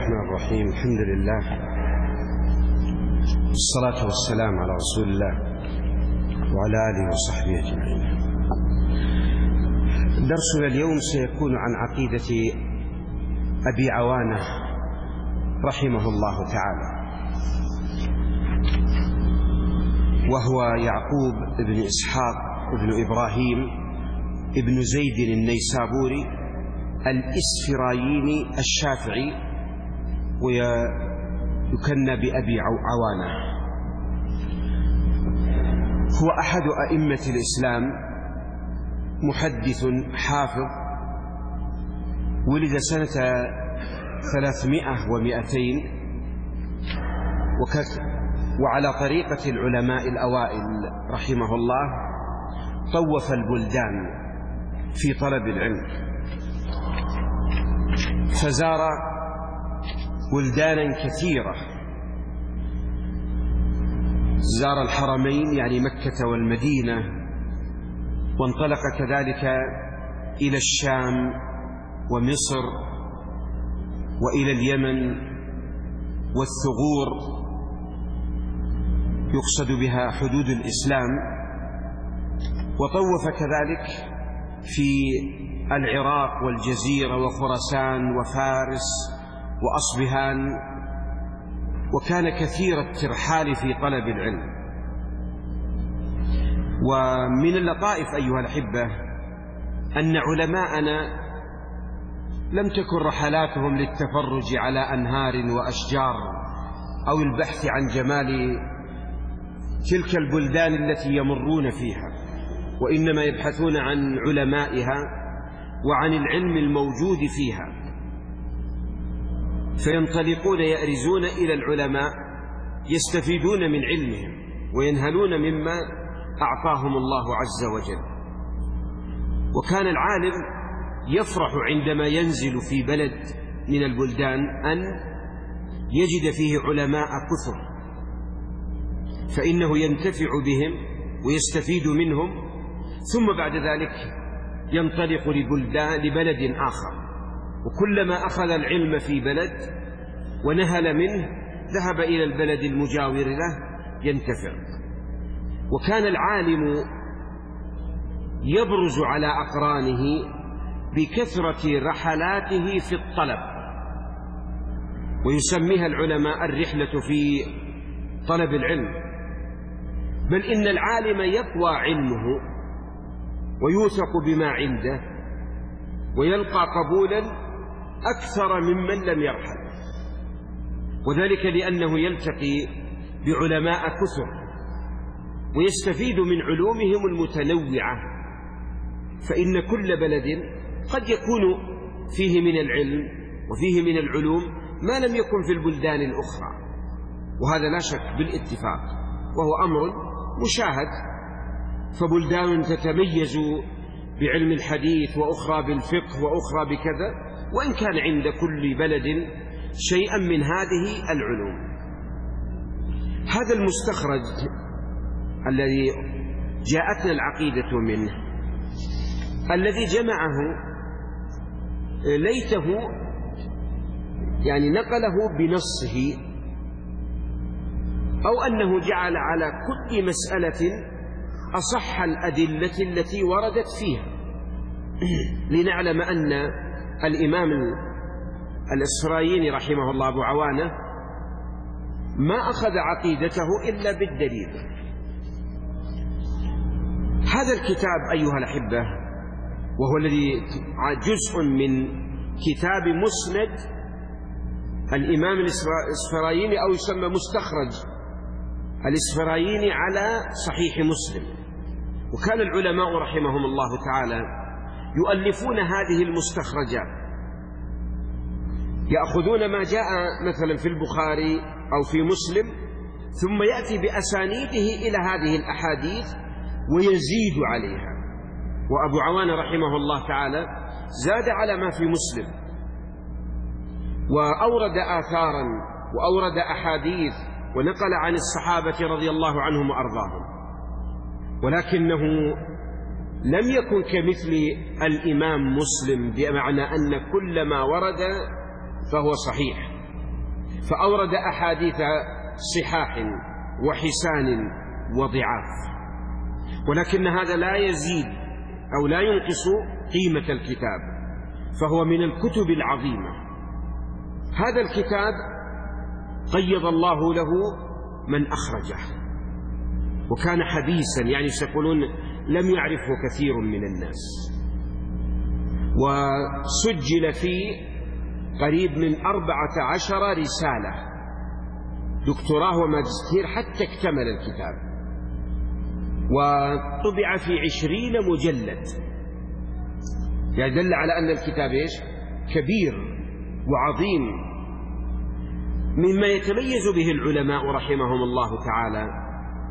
الرحمن الرحيم. الحمد لله والصلاة والسلام على رسول الله وعلى آله وصحبه أجمعين. درسنا اليوم سيكون عن عقيدة أبي عوانة رحمه الله تعالى، وهو يعقوب بن إسحاق بن إبراهيم ابن زيد النيسابوري الإسفرايني الشافعي، ويكنى بأبي عوانة. هو أحد أئمة الإسلام، محدث حافظ، ولد سنة 300 و200، وعلى طريقة العلماء الأوائل رحمه الله طوف البلدان في طلب العلم، فزار بلدانا كثيرة، زار الحرمين يعني مكة والمدينة، وانطلق كذلك إلى الشام ومصر وإلى اليمن والثغور، يقصد بها حدود الإسلام، وطوف كذلك في العراق والجزيرة وخراسان وفارس وأصبهان، وكان كثير الترحال في طلب العلم. ومن اللطائف أيها الأحبة أن علماءنا لم تكن رحلاتهم للتفرج على أنهار وأشجار أو البحث عن جمال تلك البلدان التي يمرون فيها، وإنما يبحثون عن علمائها وعن العلم الموجود فيها، فينطلقون يأرزون إلى العلماء يستفيدون من علمهم وينهلون مما أعطاهم الله عز وجل. وكان العالم يفرح عندما ينزل في بلد من البلدان أن يجد فيه علماء كثر، فإنه ينتفع بهم ويستفيد منهم، ثم بعد ذلك ينطلق لبلد آخر، وكلما أخذ العلم في بلد ونهل منه ذهب إلى البلد المجاور له ينتفع. وكان العالم يبرز على أقرانه بكثرة رحلاته في الطلب، ويسميها العلماء الرحلة في طلب العلم، بل إن العالم يقوى علمه ويوثق بما عنده ويلقى قبولا أكثر ممن لم يرحل، وذلك لأنه يلتقي بعلماء كثر ويستفيد من علومهم المتنوعة، فإن كل بلد قد يكون فيه من العلم وفيه من العلوم ما لم يكن في البلدان الأخرى، وهذا لا شك بالاتفاق، وهو أمر مشاهد. فبلدان تتميز بعلم الحديث وأخرى بالفقه وأخرى بكذا، وإن كان عند كل بلد شيئا من هذه العلوم. هذا المستخرج الذي جاءتنا العقيدة منه، الذي جمعه ليته يعني نقله بنصه، أو أنه جعل على كل مسألة أصح الأدلة التي وردت فيها، لنعلم أن الإمام الإسفرايني رحمه الله أبو عوانة ما أخذ عقيدته إلا بالدليل. هذا الكتاب أيها الأحبة، وهو الذي جزء من كتاب مسند الإمام الإسفرايني، أو يسمى مستخرج الإسفرايني على صحيح مسلم. وكان العلماء رحمهم الله تعالى يؤلفون هذه المستخرجات، يأخذون ما جاء مثلا في البخاري أو في مسلم، ثم يأتي بأسانيده إلى هذه الأحاديث ويزيد عليها. وأبو عوانة رحمه الله تعالى زاد على ما في مسلم، وأورد آثارا وأورد أحاديث ونقل عن الصحابة رضي الله عنهم وأرضاهم، ولكنه لم يكن كمثل الإمام مسلم، بمعنى أن كل ما ورد فهو صحيح، فأورد أحاديث صحاح وحسان وضعاف، ولكن هذا لا يزيد أو لا ينقص قيمة الكتاب، فهو من الكتب العظيمة. هذا الكتاب قيض الله له من أخرجه، وكان حديثا، يعني سيقولون لم يعرفه كثير من الناس، وسجل فيه قريب من 14 رسالة، دكتوراه وماجستير، حتى اكتمل الكتاب، وطبع في 20 مجلد، يعني دل على أن الكتاب إيش؟ كبير وعظيم. مما يتميز به العلماء رحمهم الله تعالى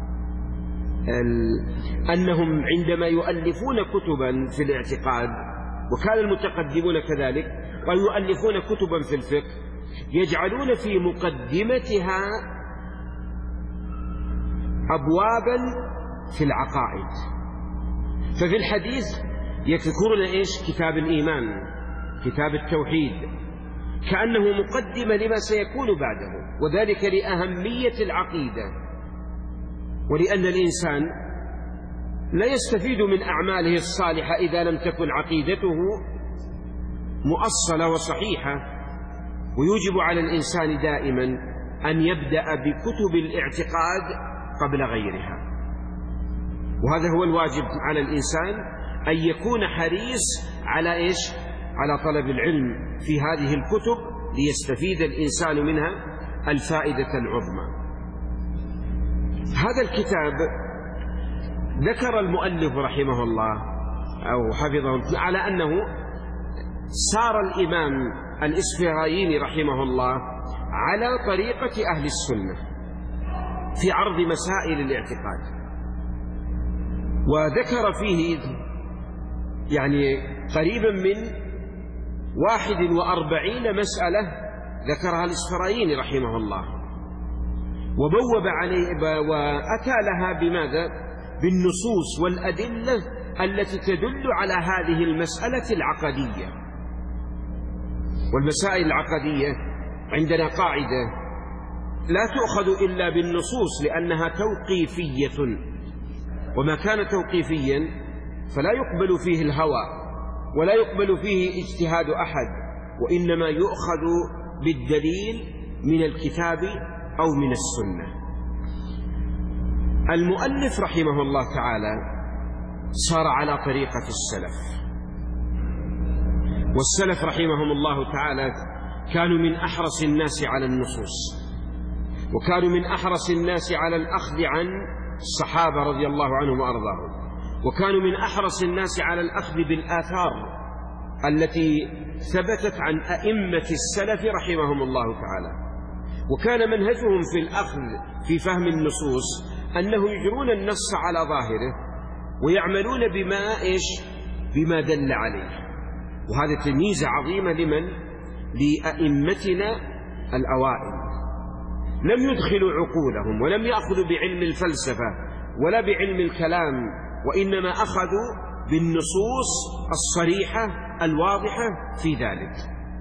أنهم عندما يؤلفون كتبا في الاعتقاد، وكان المتقدمون كذلك، ويؤلفون كتبا في الفقه، يجعلون في مقدمتها أبوابا في العقائد. ففي الحديث يذكرون إيش؟ كتاب الإيمان، كتاب التوحيد، كأنه مقدمة لما سيكون بعده، وذلك لأهمية العقيدة، ولأن الإنسان لا يستفيد من أعماله الصالحة إذا لم تكن عقيدته مؤصلة وصحيحة. ويجب على الإنسان دائما أن يبدأ بكتب الاعتقاد قبل غيرها، وهذا هو الواجب على الإنسان، أن يكون حريص على إيش؟ على طلب العلم في هذه الكتب، ليستفيد الإنسان منها الفائدة العظمى. هذا الكتاب ذكر المؤلف رحمه الله أو حفظه على أنه سار الإمام الإسفرايني رحمه الله على طريقة أهل السنة في عرض مسائل الاعتقاد، وذكر فيه يعني قريبا من 41 مسألة ذكرها الإسفرايني رحمه الله، وبوب عليه وأتى لها بماذا؟ بالنصوص والأدلة التي تدل على هذه المسألة العقدية. والمسائل العقدية عندنا قاعدة لا تؤخذ إلا بالنصوص، لأنها توقيفية، وما كان توقيفيا فلا يقبل فيه الهوى ولا يقبل فيه اجتهاد أحد، وإنما يؤخذ بالدليل من الكتاب أو من السنة. المؤلف رحمه الله تعالى صار على طريقة السلف، والسلف رحمهم الله تعالى كانوا من أحرص الناس على النصوص، وكانوا من أحرص الناس على الأخذ عن الصحابة رضي الله عنهم وأرضاهم، وكانوا من أحرص الناس على الأخذ بالآثار التي ثبتت عن أئمة السلف رحمهم الله تعالى. وكان منهجهم في الأخذ في فهم النصوص أنه يجرون النص على ظاهره ويعملون بما دل عليه. وهذا ميزة عظيمة لأئمتنا الأوائل، لم يدخلوا عقولهم ولم يأخذوا بعلم الفلسفة ولا بعلم الكلام، وإنما أخذوا بالنصوص الصريحة الواضحة في ذلك.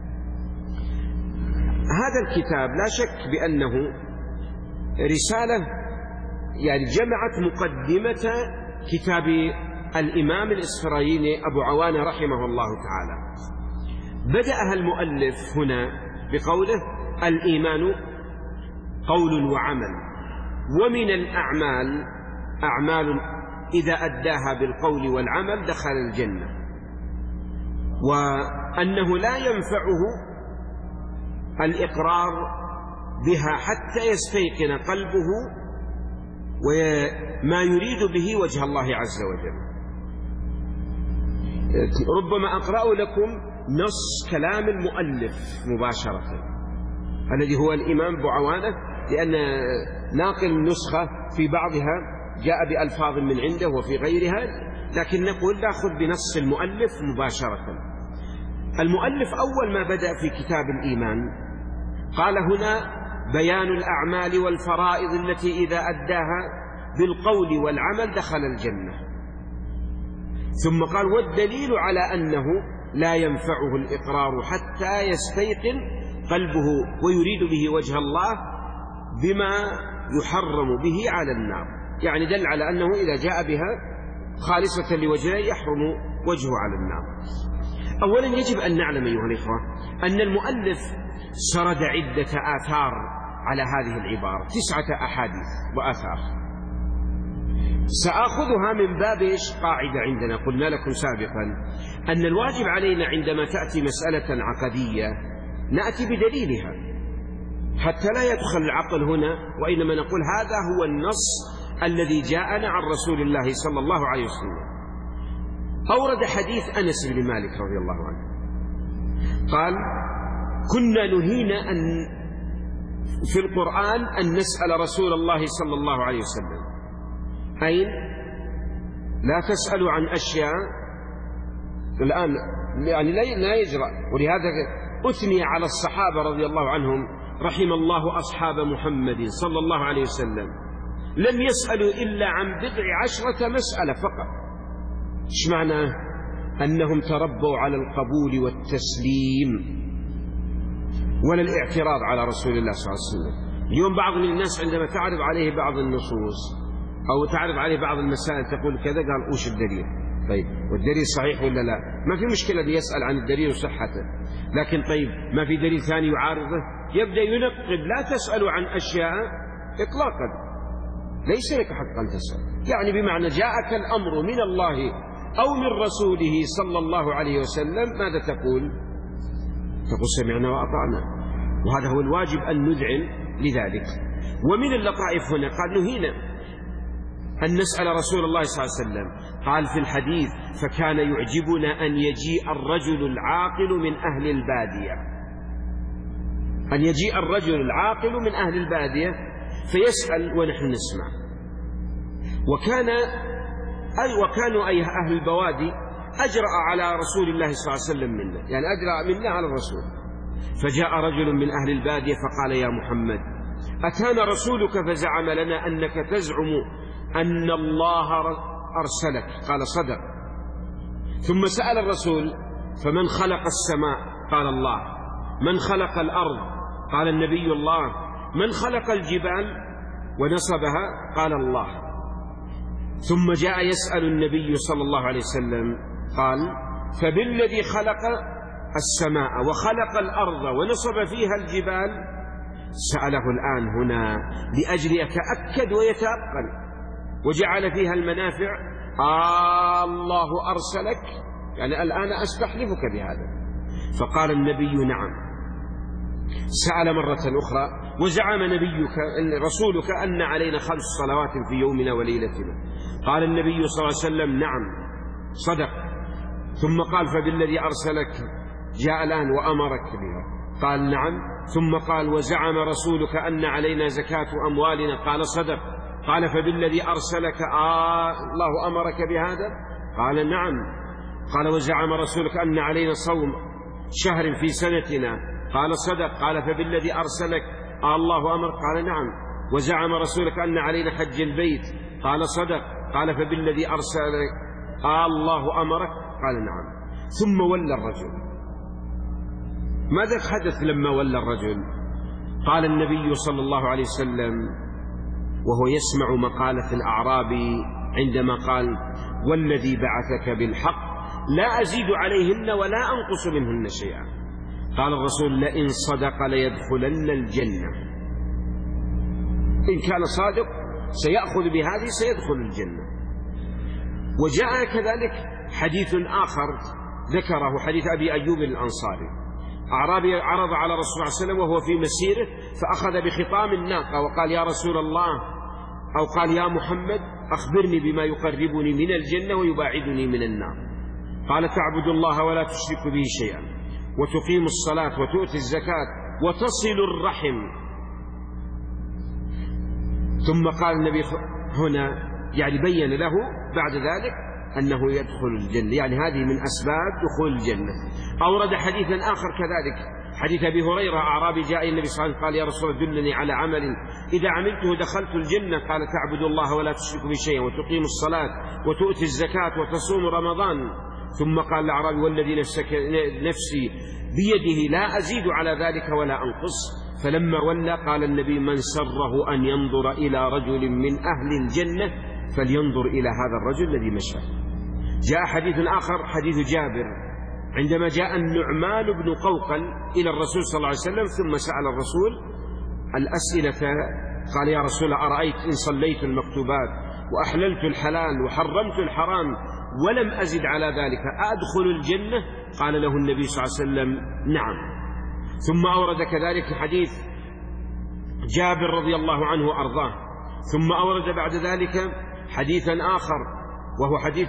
هذا الكتاب لا شك بأنه رسالة يعني جمعت مقدمة كتاب الإمام الإسفرايني أبو عوانة رحمه الله تعالى. بدأها المؤلف هنا بقوله: الإيمان قول وعمل، ومن الأعمال أعمال إذا أداها بالقول والعمل دخل الجنة، وأنه لا ينفعه الإقرار بها حتى يستيقن قلبه وما يريد به وجه الله عز وجل. ربما أقرأ لكم نص كلام المؤلف مباشرة الذي هو الإمام أبو عوانة، لأن ناقل النسخة في بعضها جاء بألفاظ من عنده وفي غيرها، لكن نقول نأخذ بنص المؤلف مباشرة. المؤلف أول ما بدأ في كتاب الإيمان قال هنا: بيان الأعمال والفرائض التي إذا أداها بالقول والعمل دخل الجنة. ثم قال: والدليل على أنه لا ينفعه الإقرار حتى يستيقن قلبه ويريد به وجه الله بما يحرم به على النار، يعني دل على أنه إذا جاء بها خالصة لوجهه يحرم وجهه على النار. أولا يجب أن نعلم أيها الإخوة أن المؤلف سرد عدة آثار على هذه العبارة، 9 أحاديث وآثار، سآخذها من باب قاعدة عندنا قلنا لكم سابقا أن الواجب علينا عندما تأتي مسألة عقدية نأتي بدليلها حتى لا يدخل العقل هنا، وإنما نقول هذا هو النص الذي جاءنا عن رسول الله صلى الله عليه وسلم. أورد حديث أنس بن مالك رضي الله عنه قال: كنا نهينا أن في القرآن أن نسأل رسول الله صلى الله عليه وسلم. أين؟ لا تسألوا عن أشياء الآن يعني لا يجرى، ولهذا أثني على الصحابة رضي الله عنهم: رحم الله أصحاب محمد صلى الله عليه وسلم لم يسألوا إلا عن 10 مسألة فقط. إيش معنى؟ أنهم تربوا على القبول والتسليم ولا الاعتراض على رسول الله صلى الله عليه وسلم. اليوم بعض من الناس عندما تعرض عليه بعض النصوص أو تعرض عليه بعض المسائل تقول كذا، قال وش الدليل؟ طيب والدليل صحيح ولا لا؟ ما في مشكلة يسأل عن الدليل وصحته، لكن طيب ما في دليل ثاني يعارضه؟ يبدأ ينقب: لا تسألوا عن أشياء إطلاقا ليس لك حق أن تسأل، يعني بمعنى جاءك الأمر من الله أو من رسوله صلى الله عليه وسلم، ماذا تقول؟ تقول سمعنا وأطعنا، وهذا هو الواجب أن نذعن لذلك. ومن اللطائف هنا قال: نهينا أن نسأل رسول الله صلى الله عليه وسلم. قال في الحديث: فكان يعجبنا أن يجيء الرجل العاقل من أهل البادية، أن يجيء الرجل العاقل من أهل البادية فيسأل ونحن نسمع. وكانوا أي أهل البوادي أجرأ على رسول الله صلى الله عليه وسلم منا، يعني أجرأ منا على الرسول. فجاء رجل من أهل البادية فقال: يا محمد، أتانا رسولك فزعم لنا أنك تزعم أن الله أرسلك. قال: صدق. ثم سأل الرسول: فمن خلق السماء؟ قال: الله. من خلق الأرض؟ قال النبي: الله. من خلق الجبال ونصبها؟ قال: الله. ثم جاء يسأل النبي صلى الله عليه وسلم قال: فبالذي خلق السماء وخلق الأرض ونصب فيها الجبال. سأله الآن هنا لأجل يتأكد ويتأقن، وجعل فيها المنافع: الله أرسلك؟ يعني الآن أستحلفك بهذا. فقال النبي: نعم. سأل مرة أخرى: وزعم نبيك رسولك أن علينا 5 صلوات في يومنا وليلتنا؟ قال النبي صلى الله عليه وسلم: نعم صدق. ثم قال: فبالذي أرسلك جاء الآن وأمرك بها؟ قال: نعم. ثم قال: وزعم رسولك أن علينا زكاة أموالنا؟ قال: صدق. قال: فبالذي أرسلك الله أمرك بهذا؟ قال: نعم. قال: وزعم رسولك أن علينا صوم شهر في سنتنا؟ قال: صدق. قال: فبالذي أرسلك الله أمر؟ قال: نعم. وزعم رسولك أن علينا حج البيت؟ قال: صدق. قال: فبالذي أرسلك الله أمرك؟ قال: نعم. ثم ولى الرجل. ماذا حدث لما ولى الرجل؟ قال النبي صلى الله عليه وسلم وهو يسمع مقالة الأعرابي عندما قال: والذي بعثك بالحق لا أزيد عليهن ولا أنقص منهن شيئا. قال الرسول: لئن صدق ليدخلن الجنة. إن كان صادق سيأخذ بهذه سيدخل الجنة. وجاء كذلك حديث آخر ذكره، حديث أبي أيوب الأنصاري. أعرابي عرض على رسول الله صلى الله عليه وسلم وهو في مسيره فأخذ بخطام الناقة وقال: يا رسول الله، أو قال: يا محمد، أخبرني بما يقربني من الجنة ويباعدني من النار. قال: تعبد الله ولا تشرك به شيئا، وتقيم الصلاة، وتؤتي الزكاة، وتصل الرحم. ثم قال النبي هنا يعني بين له بعد ذلك أنه يدخل الجنة، يعني هذه من أسباب دخول الجنة. أورد حديثا آخر كذلك، حديث أبي هريرة: أعرابي جاء النبي صلى الله عليه وسلم قال: يا رسول الله، دلني على عمل إذا عملته دخلت الجنة. قال: تعبد الله ولا تشرك به شيئا، وتقيم الصلاة، وتؤتي الزكاة، وتصوم رمضان. ثم قال الأعرابي: والذي نفسي بيده لا أزيد على ذلك ولا أنقص. فلما ولى قال النبي: من سره أن ينظر إلى رجل من أهل الجنة فلينظر إلى هذا الرجل الذي مشى. جاء حديث آخر، حديث جابر، عندما جاء النعمان بن قوقل إلى الرسول صلى الله عليه وسلم ثم سأل الرسول الأسئلة، قال: يا رسول الله، أرأيت إن صليت المكتوبات وأحللت الحلال وحرمت الحرام ولم أزد على ذلك أدخل الجنة؟ قال له النبي صلى الله عليه وسلم: نعم. ثم أورد كذلك حديث جابر رضي الله عنه وأرضاه. ثم أورد بعد ذلك حديثا آخر وهو حديث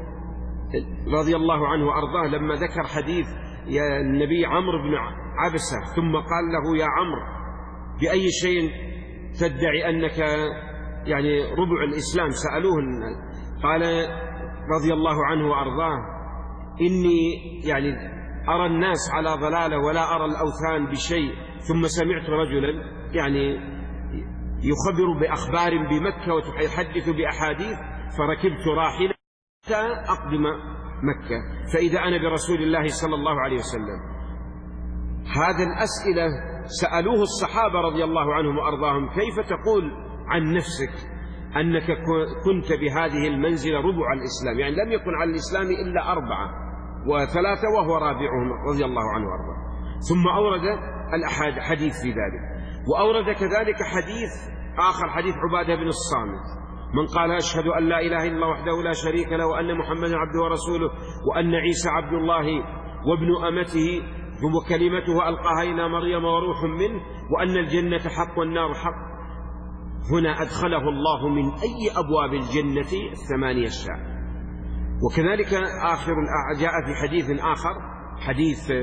رضي الله عنه وأرضاه لما ذكر حديث النبي عمرو بن عبسة، ثم قال له: يا عمرو، بأي شيء تدعي أنك يعني ربع الإسلام؟ سألوه. قال رضي الله عنه وأرضاه: إني يعني أرى الناس على ضلالة ولا أرى الأوثان بشيء، ثم سمعت رجلا يعني يخبر بأخبار بمكة ويحدث بأحاديث، فركبت راحلة حتى أقدم مكة فإذا أنا برسول الله صلى الله عليه وسلم. هذا الأسئلة سألوه الصحابة رضي الله عنهم وأرضاهم: كيف تقول عن نفسك أنك كنت بهذه المنزلة ربع الإسلام؟ يعني لم يكن على الإسلام إلا 4 و3 وهو رابعهم رضي الله عنه وأرضاه. ثم أورد الحديث في ذلك، وأورد كذلك حديث آخر، حديث عبادة بن الصامت: من قال: أشهد أن لا إله إلا الله وحده لا شريك له وأن محمدا عبده ورسوله وأن عيسى عبد الله وابن أمته وكلمته ألقاها إلى مريم وروح منه وأن الجنة حق والنار حق، هنا أدخله الله من أي أبواب الجنة 8 شاء. وكذلك جاء في حديث آخر، حديث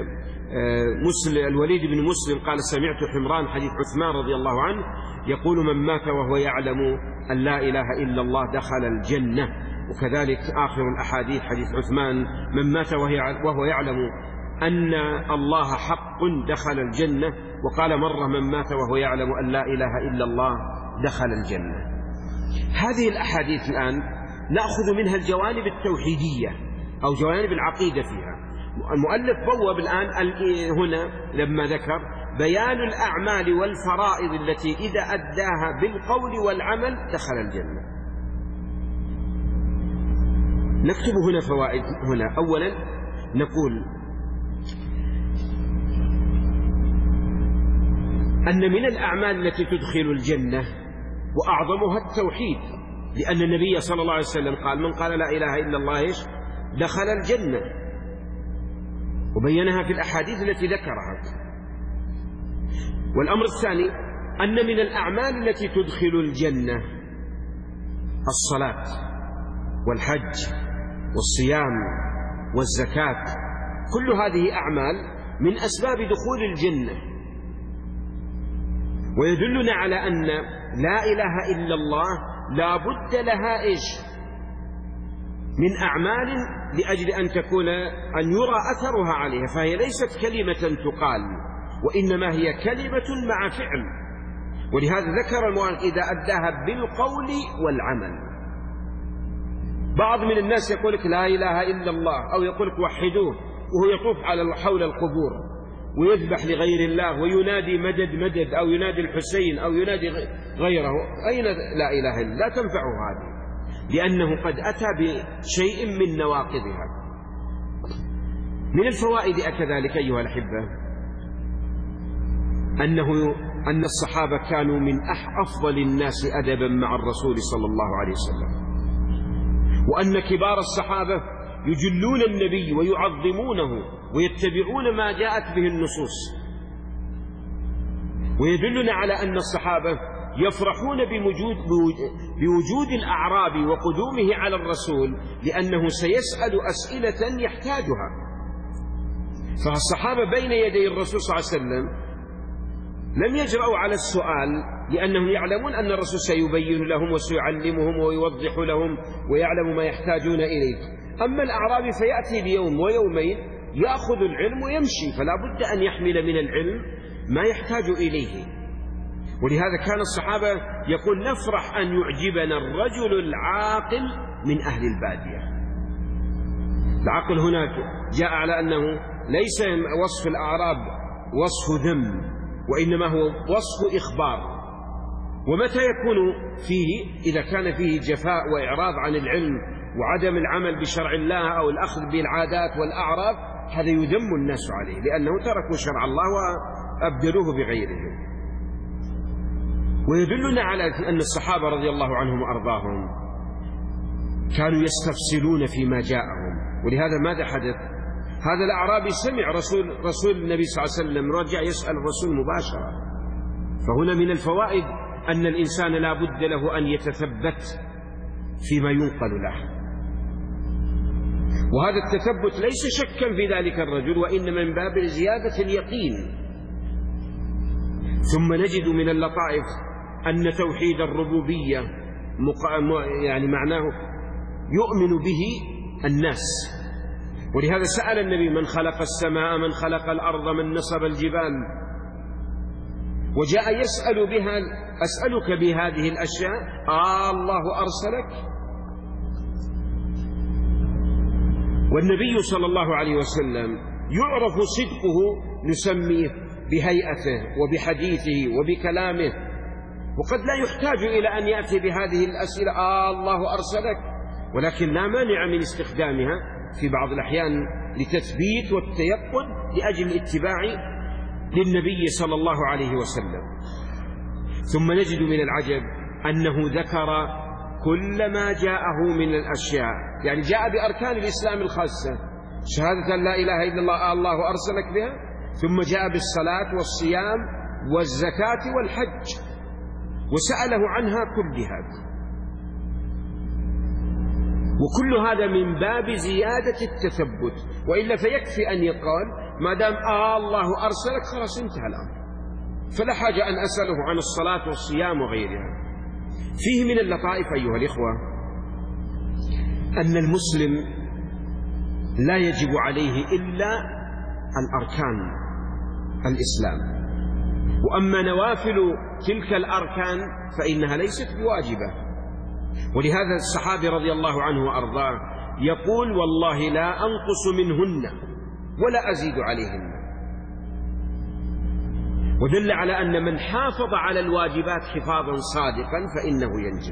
الوليد بن مسلم قال: سمعت حمران حديث عثمان رضي الله عنه يقول: من مات وهو يعلم أن لا إله إلا الله دخل الجنة. وكذلك آخر الأحاديث حديث عثمان: من مات وهو يعلم أن الله حق دخل الجنة. وقال مرة: من مات وهو يعلم أن لا إله إلا الله دخل الجنة. هذه الأحاديث الآن نأخذ منها الجوانب التوحيدية أو جوانب العقيدة فيها. المؤلف بوب الآن هنا لما ذكر بيان الأعمال والفرائض التي إذا أداها بالقول والعمل دخل الجنة. نكتب هنا فوائد. هنا أولا نقول أن من الأعمال التي تدخل الجنة وأعظمها التوحيد، لأن النبي صلى الله عليه وسلم قال: من قال لا إله إلا الله دخل الجنة، وبينها في الأحاديث التي ذكرها. والأمر الثاني أن من الأعمال التي تدخل الجنة الصلاة والحج والصيام والزكاة، كل هذه أعمال من أسباب دخول الجنة. ويدلنا على أن لا إله إلا الله لا بد لها من أعمال لأجل أن يرى أثرها عليها، فهي ليست كلمة تقال وإنما هي كلمة مع فعل. ولهذا ذكر المؤلف إذا أداها بالقول والعمل. بعض من الناس يقول لك لا إله إلا الله، أو يقول لك وحدوه وهو يطوف حول القبور ويذبح لغير الله وينادي مدد مدد، أو ينادي الحسين أو ينادي غيره. أين لا إله إلا لا تنفعه هذه، لأنه قد أتى بشيء من نواقضها. من الفوائد كذلك أيها الأحبة أن الصحابة كانوا من أفضل الناس أدبا مع الرسول صلى الله عليه وسلم، وأن كبار الصحابة يجلون النبي ويعظمونه ويتبعون ما جاءت به النصوص. ويدلنا على أن الصحابة يفرحون بوجود الأعراب وقدومه على الرسول، لأنه سيسأل أسئلة يحتاجها. فالصحابة بين يدي الرسول صلى الله عليه وسلم لم يجرؤوا على السؤال، لأنهم يعلمون أن الرسول سيبين لهم وسيعلمهم ويوضح لهم ويعلم ما يحتاجون إليه. أما الأعرابي فيأتي بيوم ويومين يأخذ العلم ويمشي، فلا بد أن يحمل من العلم ما يحتاج إليه. ولهذا كان الصحابة يقول نفرح أن يعجبنا الرجل العاقل من أهل البادية. العقل هناك جاء على أنه ليس وصف الأعراب وصف ذم، وإنما هو وصف إخبار. ومتى يكون فيه؟ إذا كان فيه جفاء وإعراض عن العلم وعدم العمل بشرع الله أو الأخذ بالعادات والأعراف، هذا يذم الناس عليه، لأنه تركوا شرع الله وأبدلوه بغيره. ويدلنا على أن الصحابة رضي الله عنهم وأرضاهم كانوا يستفصلون فيما جاءهم. ولهذا ماذا حدث؟ هذا الأعرابي سمع رسول النبي صلى الله عليه وسلم، رجع يسأل الرسول مباشرة. فهنا من الفوائد أن الإنسان لا بد له أن يتثبت فيما ينقل له، وهذا التثبت ليس شكا في ذلك الرجل، وإنما من باب زيادة اليقين. ثم نجد من اللطائف أن توحيد الربوبية يعني معناه يؤمن به الناس. ولهذا سأل النبي: من خلق السماء، من خلق الأرض، من نصب الجبال؟ وجاء يسأل بها: أسألك بهذه الأشياء، الله أرسلك؟ والنبي صلى الله عليه وسلم يعرف صدقه، نسميه بهيئته وبحديثه وبكلامه، وقد لا يحتاج إلى أن يأتي بهذه الأسئلة: الله أرسلك؟ ولكن لا مانع من استخدامها في بعض الأحيان لتثبيت والتيقن لأجل الاتباع للنبي صلى الله عليه وسلم. ثم نجد من العجب أنه ذكر كل ما جاءه من الأشياء، يعني جاء بأركان الإسلام الخاصة: شهادة لا إله إلا الله أرسلك بها، ثم جاء بالصلاة والصيام والزكاة والحج، وسأله عنها كلها. وكل هذا من باب زيادة التثبت، وإلا فيكفي أن يقال: ما دام الله أرسلك خلاص انتهى الأمر، فلا حاجة أن أسأله عن الصلاة والصيام وغيرها. فيه من اللطائف أيها الإخوة أن المسلم لا يجب عليه إلا الأركان الإسلام، وأما نوافل تلك الأركان فإنها ليست بواجبة. ولهذا الصحابي رضي الله عنه وأرضاه يقول: والله لا أنقص منهن ولا أزيد عليهن. ودل على أن من حافظ على الواجبات حفاظا صادقا فإنه ينجو،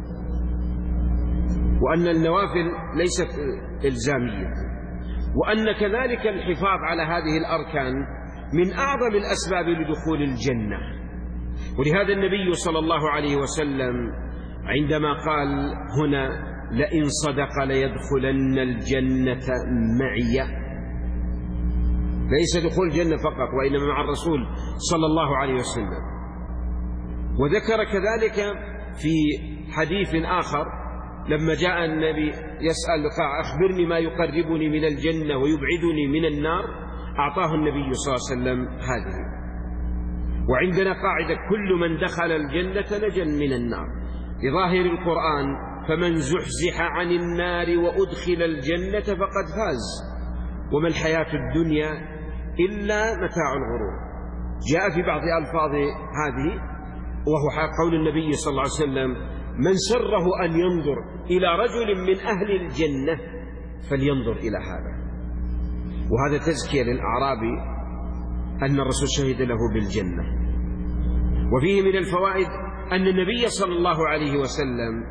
وأن النوافل ليست إلزامية، وأن كذلك الحفاظ على هذه الأركان من أعظم الأسباب لدخول الجنة. ولهذا النبي صلى الله عليه وسلم عندما قال هنا: لئن صدق ليدخلن الجنة معي، ليس دخول الجنة فقط، وإنما مع الرسول صلى الله عليه وسلم. وذكر كذلك في حديث آخر لما جاء النبي يسأل: أخبرني ما يقربني من الجنة ويبعدني من النار، أعطاه النبي صلى الله عليه وسلم هذه. وعندنا قاعدة: كل من دخل الجنة نجا من النار، بظاهر القرآن: فمن زحزح عن النار وأدخل الجنة فقد فاز، وما الحياة الدنيا إلا متاع الغرور. جاء في بعض ألفاظ هذه وهو قول النبي صلى الله عليه وسلم: من سره أن ينظر إلى رجل من أهل الجنة فلينظر إلى هذا. وهذا تزكية للأعرابي أن الرسول شهد له بالجنة. وفيه من الفوائد أن النبي صلى الله عليه وسلم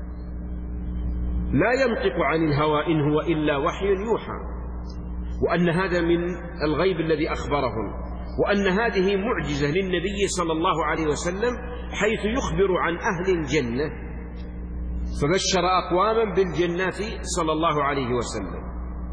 لا ينطق عن الهوى إن هو إلا وحي يوحى، وأن هذا من الغيب الذي أخبرهم، وأن هذه معجزة للنبي صلى الله عليه وسلم حيث يخبر عن أهل الجنة، فبشر أقواما بالجنات صلى الله عليه وسلم.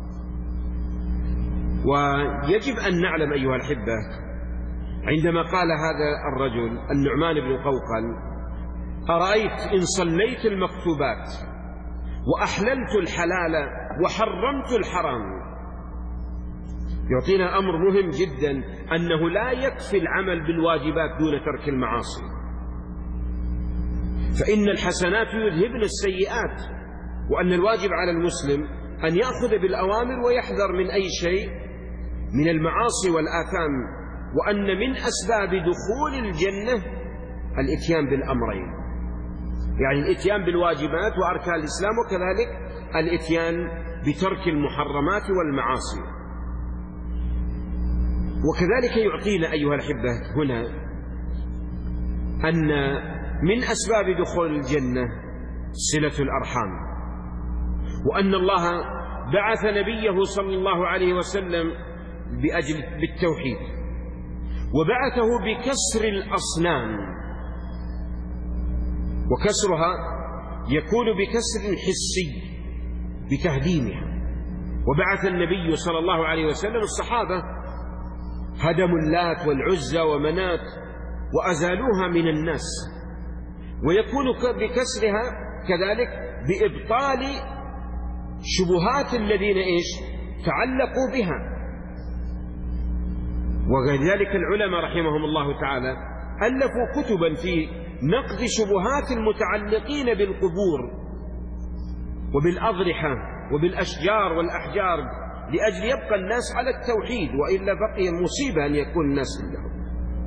ويجب أن نعلم أيها الأحبة عندما قال هذا الرجل النعمان بن قوقل: أرأيت إن صليت المكتوبات وأحللت الحلال وحرمت الحرام، يعطينا أمر مهم جدا، أنه لا يكفي العمل بالواجبات دون ترك المعاصي، فإن الحسنات يذهبن السيئات، وأن الواجب على المسلم أن يأخذ بالأوامر ويحذر من أي شيء من المعاصي والآثام، وأن من أسباب دخول الجنة الإتيان بالأمرين، يعني الإتيان بالواجبات وأركان الإسلام، وكذلك الإتيان بترك المحرمات والمعاصي. وكذلك يعطينا أيها الأحبة هنا أن من أسباب دخول الجنة صلة الأرحام، وأن الله بعث نبيه صلى الله عليه وسلم بالتوحيد، وبعثه بكسر الأصنام، وكسرها يكون بكسر حسي بتهديمها. وبعث النبي صلى الله عليه وسلم الصحابة هدموا اللات والعزى ومنات وأزالوها من الناس، ويكون بكسرها كذلك بإبطال شبهات الذين تعلقوا بها. وكذلك العلماء رحمهم الله تعالى ألفوا كتبا في نقد شبهات المتعلقين بالقبور وبالأضرحة وبالأشجار والأحجار، لأجل يبقى الناس على التوحيد، وإلا بقي مصيبة أن يكون الناس عندهم.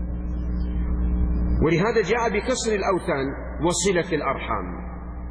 ولهذا جاء بكسر الأوثان وصلة الأرحام.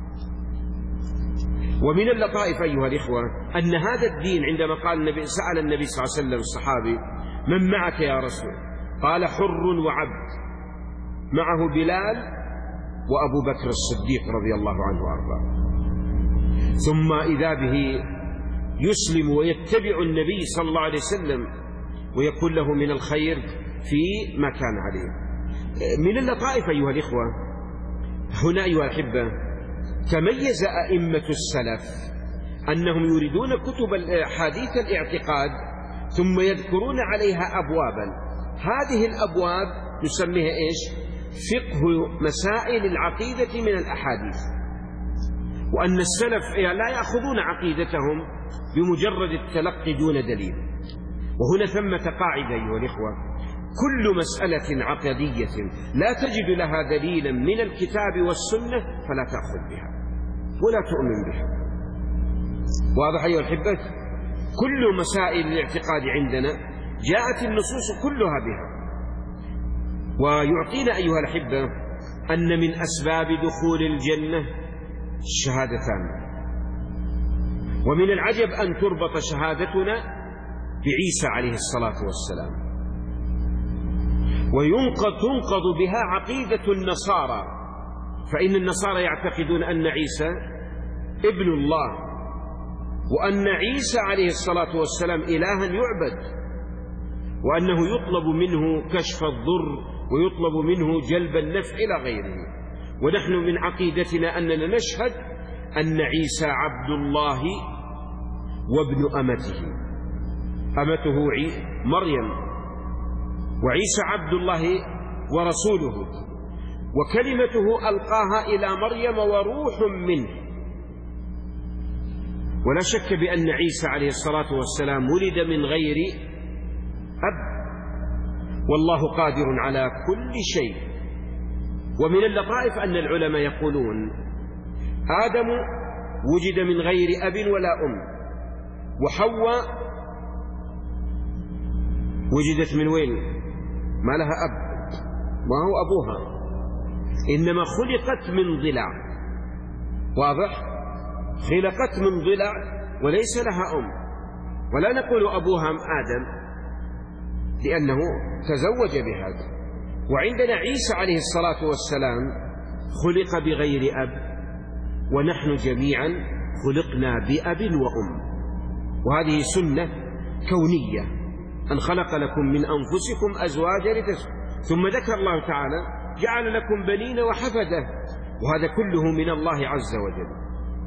ومن اللطائف أيها الإخوة أن هذا الدين عندما قال النبي سأل النبي صلى الله عليه وسلم الصحابي: من معك يا رسول؟ قال: حر وعبد، معه بلال وأبو بكر الصديق رضي الله عنه وأرضاه. ثم إذا به يسلم ويتبع النبي صلى الله عليه وسلم ويكون له من الخير في ما كان عليه. من اللطائف أيها الإخوة هنا أيها الأحبة تميز أئمة السلف أنهم يريدون كتب حديث الاعتقاد ثم يذكرون عليها أبوابا. هذه الأبواب نسميها فقه مسائل العقيدة من الأحاديث. وأن السلف لا يأخذون عقيدتهم بمجرد التلقي دون دليل. وهنا ثمة قاعدة أيها الإخوة: كل مسألة عقدية لا تجد لها دليلا من الكتاب والسنة فلا تأخذ بها ولا تؤمن بها. واضح أيها الأحبة؟ كل مسائل الاعتقاد عندنا جاءت النصوص كلها بها. ويعطينا أيها الأحبة أن من أسباب دخول الجنة الشهادتان. ومن العجب أن تربط شهادتنا بعيسى عليه الصلاة والسلام، وتنقض بها عقيدة النصارى، فإن النصارى يعتقدون أن عيسى ابن الله، وأن عيسى عليه الصلاة والسلام إلها يعبد، وأنه يطلب منه كشف الضر ويطلب منه جلب النفع إلى غيره. ونحن من عقيدتنا أننا نشهد أن عيسى عبد الله وابن أمته مريم، وعيسى عبد الله ورسوله، وكلمته ألقاها إلى مريم وروح منه. ولا شك بأن عيسى عليه الصلاة والسلام ولد من غير أب، والله قادر على كل شيء. ومن اللطائف أن العلماء يقولون: آدم وجد من غير أب ولا أم، وحواء وجدت من وين؟ ما لها أب، ما هو أبوها، إنما خلقت من ضلع. واضح؟ خلقت من ضلع وليس لها أم. ولا نقول أبوها آدم لأنه تزوج بهذا. وعندنا عيسى عليه الصلاة والسلام خلق بغير أب، ونحن جميعا خلقنا بأب وأم. وهذه سنة كونية، أن خلق لكم من أنفسكم أزواجا لتسكنوا، ثم ذكر الله تعالى: جعل لكم بنين وحفدة، وهذا كله من الله عز وجل.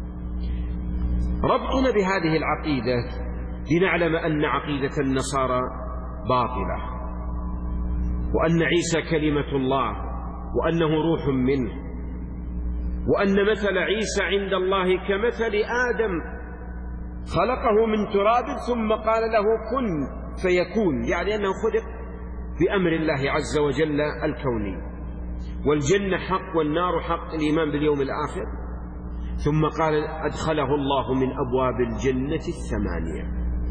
ربطنا بهذه العقيدة لنعلم أن عقيدة النصارى باطلة، وأن عيسى كلمة الله، وأنه روح منه، وأن مثل عيسى عند الله كمثل آدم، خلقه من تراب ثم قال له كن فيكون، يعني أنه خلق بأمر الله عز وجل الكوني. والجنة حق والنار حق، الإيمان باليوم الآخر. ثم قال: أدخله الله من أبواب الجنة 8.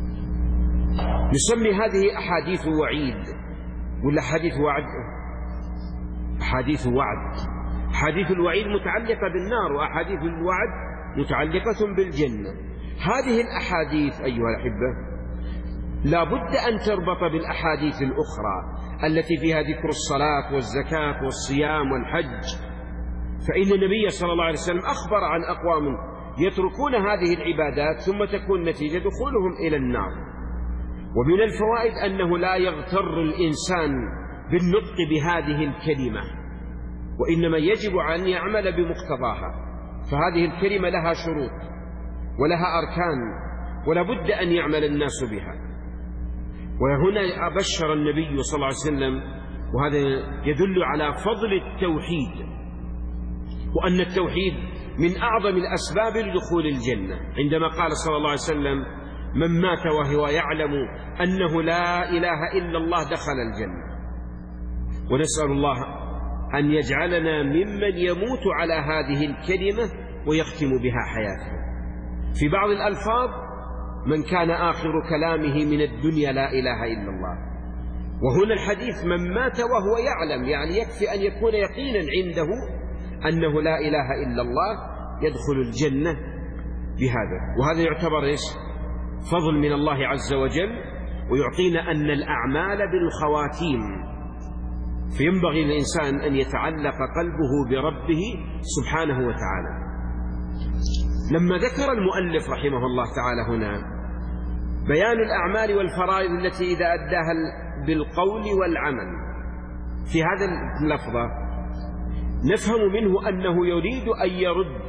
نسمي هذه أحاديث وعيد ولا حديث وعد؟ أحاديث وعد. أحاديث الوعيد متعلقة بالنار، وأحاديث الوعد متعلقة بالجنة. هذه الأحاديث أيها الأحبة لا بد أن تربط بالأحاديث الأخرى التي فيها ذكر الصلاة والزكاة والصيام والحج. فإن النبي صلى الله عليه وسلم أخبر عن أقوام يتركون هذه العبادات ثم تكون نتيجة دخولهم إلى النار. ومن الفوائد أنه لا يغتر الإنسان بالنطق بهذه الكلمة، وإنما يجب أن يعمل بمقتضاها. فهذه الكلمة لها شروط ولها أركان، ولا بد أن يعمل الناس بها. وهنا أبشر النبي صلى الله عليه وسلم، وهذا يدل على فضل التوحيد، وأن التوحيد من أعظم الأسباب لدخول الجنة، عندما قال صلى الله عليه وسلم: من مات وهو يعلم أنه لا إله إلا الله دخل الجنة. ونسأل الله أن يجعلنا ممن يموت على هذه الكلمة ويختم بها حياته. في بعض الألفاظ: من كان آخر كلامه من الدنيا لا إله إلا الله. وهنا الحديث: من مات وهو يعلم، يعني يكفي أن يكون يقينا عنده أنه لا إله إلا الله يدخل الجنة بهذا. وهذا يعتبر إيش؟ فضل من الله عز وجل، ويعطينا أن الأعمال بالخواتيم، فينبغي للإنسان أن يتعلق قلبه بربه سبحانه وتعالى. لما ذكر المؤلف رحمه الله تعالى هنا بيان الأعمال والفرائض التي إذا أداها بالقول والعمل، في هذا اللفظة نفهم منه أنه يريد أن يرد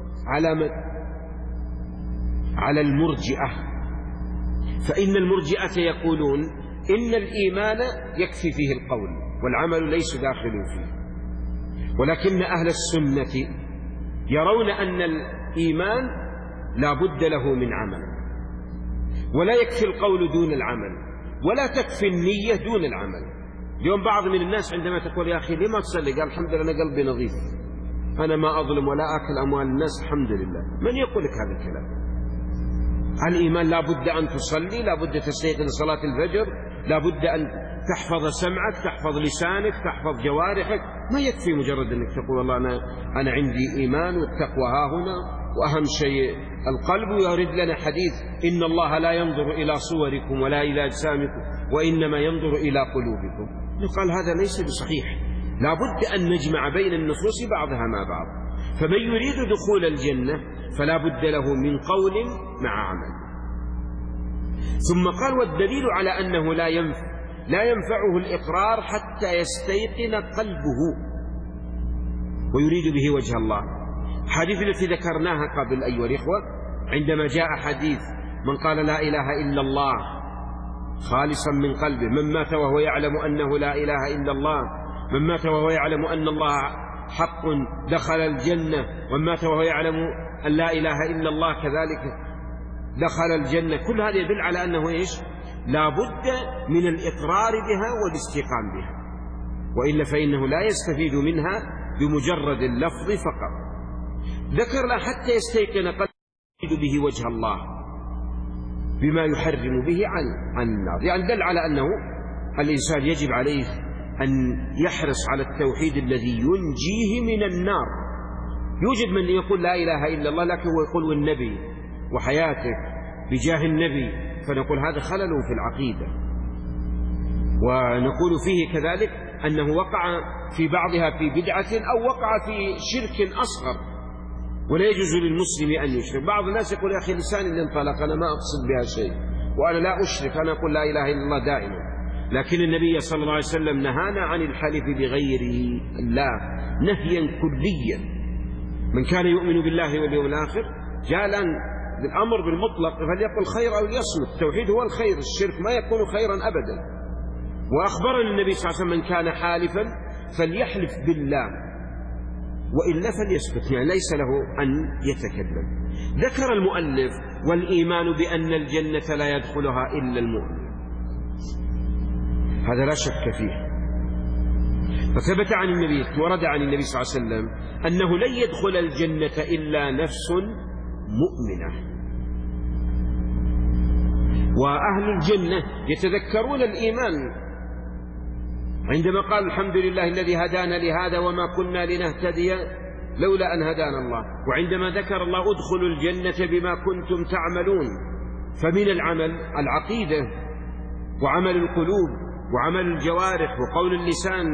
على المرجئة. فإن المرجئة يقولون إن الإيمان يكفي فيه القول والعمل ليس داخل فيه، ولكن أهل السنة يرون أن الإيمان لا بد له من عمل، ولا يكفي القول دون العمل، ولا تكفي النية دون العمل. اليوم بعض من الناس عندما تقول: يا أخي لما تصلي؟ قال: الحمد لله أنا قلبي نظيف، أنا ما أظلم ولا أكل أموال الناس، الحمد لله. من يقول لك هذا الكلام؟ الإيمان لا بد أن تصلي، لا بد تستيقظ لصلاة الفجر، لا بد أن تحفظ سمعك، تحفظ لسانك، تحفظ جوارحك. ما يكفي مجرد أنك تقول: والله أنا عندي إيمان والتقوى ها هنا، وأهم شيء القلب. ويرد لنا حديث: إن الله لا ينظر إلى صوركم ولا إلى أجسامكم وإنما ينظر إلى قلوبكم. قال هذا ليس بصحيح، لا بد أن نجمع بين النصوص بعضها مع بعض. فمن يريد دخول الجنة فلا بد له من قول مع عمل. ثم قال: والدليل على أنه لا ينفعه الإقرار حتى يستيقن قلبه ويريد به وجه الله. حديث التي ذكرناها قبل أيها الإخوة، عندما جاء حديث: من قال لا إله إلا الله خالصا من قلبه، من مات وهو يعلم أنه لا إله إلا الله، من مات وهو يعلم أن الله حق دخل الجنة، ومن مات وهو يعلم أن لا إله إلا الله كذلك دخل الجنة. كل هذا يدل على أنه إيش؟ لا بد من الإقرار بها والاستيقان بها، وإلا فإنه لا يستفيد منها بمجرد اللفظ فقط. ذكر له حتى يستيقن قلبه به وجه الله بما يحرم به عن النار، يعني دل على أنه الإنسان يجب عليه أن يحرص على التوحيد الذي ينجيه من النار. يوجد من يقول لا إله إلا الله لكن هو يقول والنبي وحياته بجاه النبي، فنقول هذا خلل في العقيدة. ونقول فيه كذلك أنه وقع في بعضها في بدعة أو وقع في شرك أصغر، ولا يجوز للمسلم أن يشرك. بعض الناس يقول: يا أخي لساني اللي انطلق، أنا ما أقصد بها شيء، وأنا لا أشرك، أنا أقول لا إله إلا الله دائما. لكن النبي صلى الله عليه وسلم نهانا عن الحلف بغير الله نهيا كليا. من كان يؤمن بالله واليوم الآخر جاء الآن بالأمر بالمطلق، فليقل خير أو ليصمت. التوحيد هو الخير، الشرك ما يكون خيرا أبدا. وأخبرنا النبي صلى الله عليه وسلم: من كان حالفا فليحلف بالله وإلا فليسكت، يعني ليس له أن يتكلم. ذكر المؤلف: والإيمان بأن الجنة لا يدخلها إلا المؤمن. هذا لا شك فيه. فثبت عن النبي، ورد عن النبي صلى الله عليه وسلم أنه لن يدخل الجنة إلا نفس مؤمنة. وأهل الجنة يتذكرون الإيمان عندما قال: الحمد لله الذي هدانا لهذا وما كنا لنهتدي لولا أن هدانا الله. وعندما ذكر الله: ادخلوا الجنة بما كنتم تعملون. فمن العمل العقيدة، وعمل القلوب وعمل الجوارح وقول اللسان.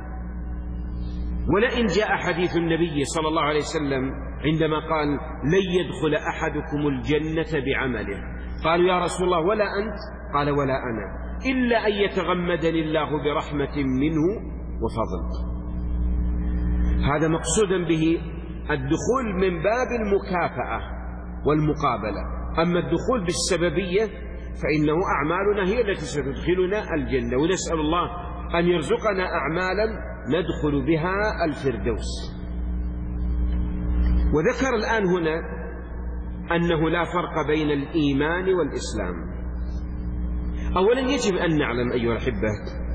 ولئن جاء حديث النبي صلى الله عليه وسلم عندما قال لن يدخل أحدكم الجنة بعمله، قالوا يا رسول الله ولا أنت؟ قال ولا أنا، إلا أن يتغمدني الله برحمة منه وفضل. هذا مقصودا به الدخول من باب المكافأة والمقابلة. أما الدخول بالسببية فإنه أعمالنا هي التي ستدخلنا الجنة، ونسأل الله أن يرزقنا أعمالا ندخل بها الفردوس. وذكر الآن هنا أنه لا فرق بين الإيمان والإسلام. أولا يجب أن نعلم أيها الأحبة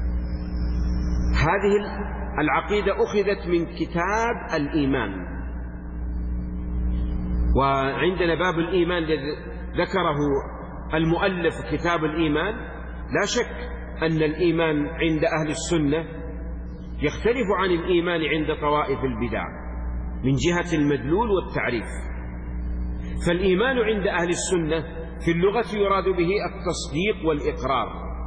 هذه العقيدة أخذت من كتاب الإيمان، وعندنا باب الإيمان ذكره المؤلف كتاب الإيمان. لا شك أن الإيمان عند أهل السنة يختلف عن الإيمان عند طوائف البدع من جهة المدلول والتعريف. فالإيمان عند أهل السنة في اللغة يراد به التصديق والإقرار،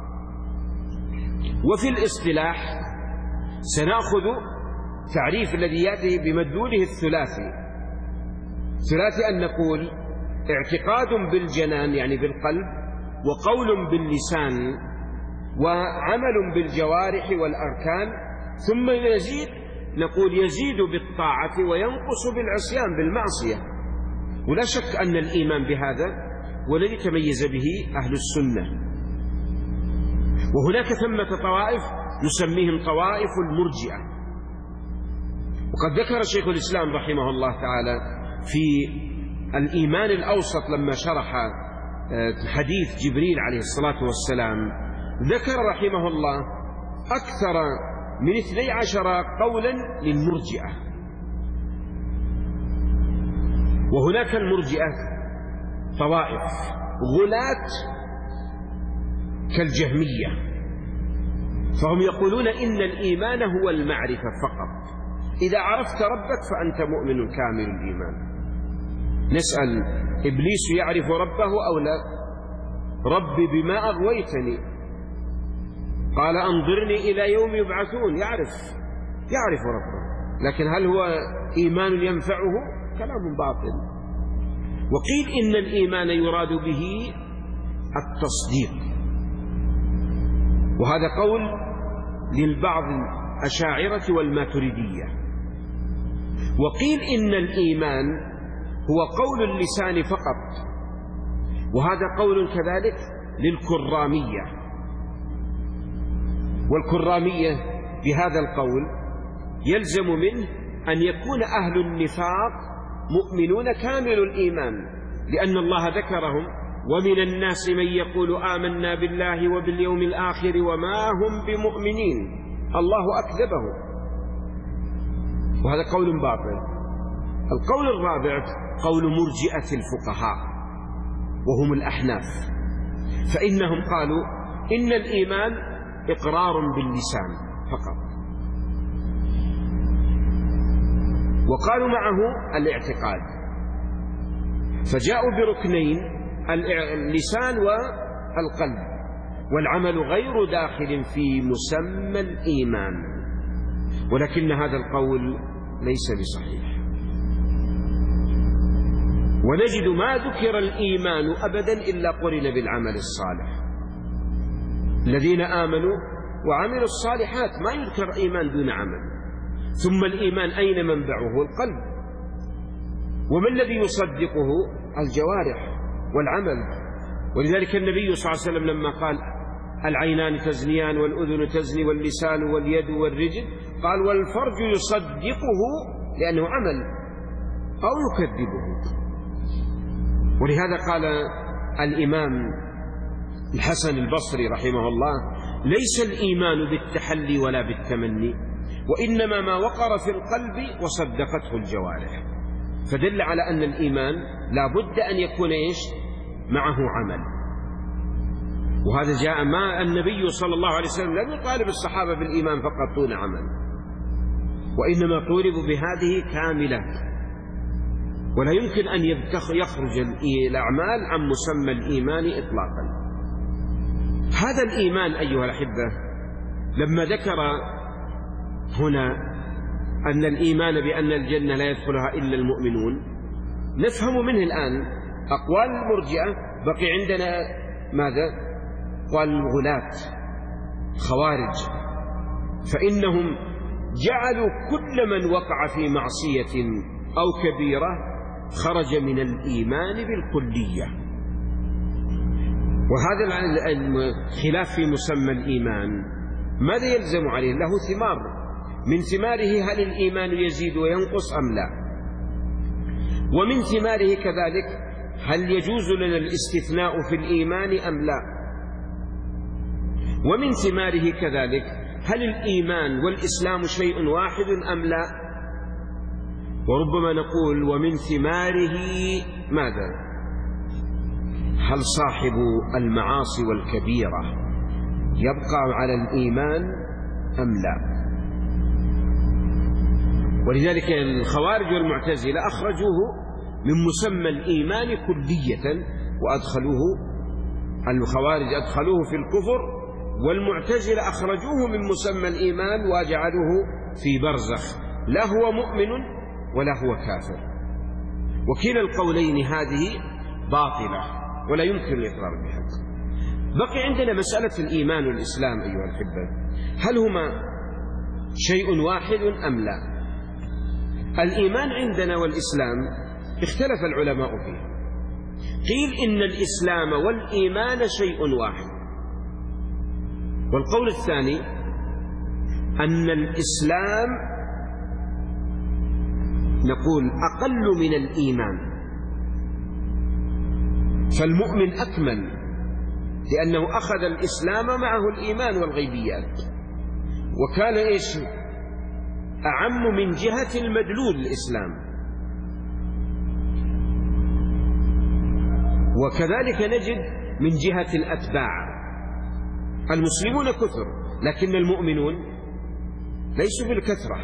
وفي الاصطلاح سنأخذ تعريف الذي يأتي بمدلوله الثلاثي. ثلاثي أن نقول اعتقاد بالجنان يعني بالقلب، وقول باللسان، وعمل بالجوارح والأركان، ثم يزيد نقول يزيد بالطاعة وينقص بالعصيان بالمعصية. ولا شك أن الإيمان بهذا والذي تميز به أهل السنة. وهناك ثمة طوائف نسميهم طوائف المرجئة. وقد ذكر شيخ الإسلام رحمه الله تعالى في الإيمان الأوسط لما شرح حديث جبريل عليه الصلاة والسلام، ذكر رحمه الله أكثر من 12 قولا للمرجئة. وهناك المرجئة طوائف غلاة كالجهمية، فهم يقولون إن الإيمان هو المعرفة فقط، إذا عرفت ربك فأنت مؤمن كامل الإيمان. نسأل إبليس يعرف ربه أو لا؟ ربي بما أغويتني، قال أنظرني إلى يوم يبعثون، يعرف ربه، لكن هل هو إيمان ينفعه؟ كلام باطل. وقيل إن الإيمان يراد به التصديق، وهذا قول للبعض الأشاعرة والماتريدية. وقيل إن الإيمان هو قول اللسان فقط، وهذا قول كذلك للكرامية. والكرامية بهذا القول يلزم منه أن يكون أهل النفاق مؤمنون كامل الإيمان، لأن الله ذكرهم ومن الناس من يقول آمنا بالله وباليوم الآخر وما هم بمؤمنين، الله أكذبه. وهذا قول باطل. القول الرابع قول مرجئة الفقهاء وهم الأحناف، فإنهم قالوا إن الإيمان إقرار باللسان فقط، وقالوا معه الاعتقاد، فجاءوا بركنين اللسان والقلب، والعمل غير داخل في مسمى الإيمان. ولكن هذا القول ليس بصحيح، ونجد ما ذكر الإيمان أبدا إلا قرن بالعمل الصالح. الذين آمنوا وعملوا الصالحات، ما يذكر إيمان دون عمل. ثم الإيمان أين منبعه؟ القلب. وما الذي يصدقه؟ الجوارح والعمل. ولذلك النبي صلى الله عليه وسلم لما قال العينان تزنيان والأذن تزني واللسان واليد والرجل، قال والفرج يصدقه لأنه عمل أو يكذبه. ولهذا قال الإمام الحسن البصري رحمه الله ليس الإيمان بالتحلي ولا بالتمني، وإنما ما وقر في القلب وصدقته الجوارح. فدل على أن الإيمان لا بد أن يكون معه عمل. وهذا جاء ما النبي صلى الله عليه وسلم لم يطالب الصحابة بالإيمان فقط دون عمل، وإنما طولبوا بهذه كاملة، ولا يمكن أن يخرج الأعمال عن مسمى الإيمان إطلاقا. هذا الإيمان أيها الأحبة لما ذكر هنا أن الإيمان بأن الجنة لا يدخلها إلا المؤمنون، نفهم منه الآن أقوال المرجئة. بقي عندنا ماذا؟ أقوال الغلاة خوارج، فإنهم جعلوا كل من وقع في معصية أو كبيرة خرج من الإيمان بالكلية. وهذا الخلاف في مسمى الإيمان ماذا يلزم عليه؟ له ثمار، من ثماره هل الإيمان يزيد وينقص أم لا؟ ومن ثماره كذلك هل يجوز لنا الاستثناء في الإيمان أم لا؟ ومن ثماره كذلك هل الإيمان والإسلام شيء واحد أم لا؟ وربما نقول ومن ثماره ماذا؟ هل صاحب المعاصي والكبيرة يبقى على الإيمان أم لا؟ ولذلك الخوارج والمعتزلة أخرجوه من مسمى الإيمان كلية وأدخلوه، الخوارج أدخلوه في الكفر، والمعتزلة أخرجوه من مسمى الإيمان وجعلوه في برزخ، لا هو مؤمن ولا هو كافر. وكلا القولين هذه باطلة ولا يمكن الإقرار بها. بقي عندنا مسألة الإيمان والإسلام أيها الأحبة، هل هما شيء واحد أم لا؟ الإيمان عندنا والإسلام اختلف العلماء فيه، قيل إن الإسلام والإيمان شيء واحد، والقول الثاني أن الإسلام نقول أقل من الإيمان، فالمؤمن أكمل لأنه أخذ الإسلام معه الإيمان والغيبيات، وكان إيش أعم من جهة المدلول الإسلام. وكذلك نجد من جهة الأتباع، المسلمون كثر لكن المؤمنون ليسوا بالكثرة.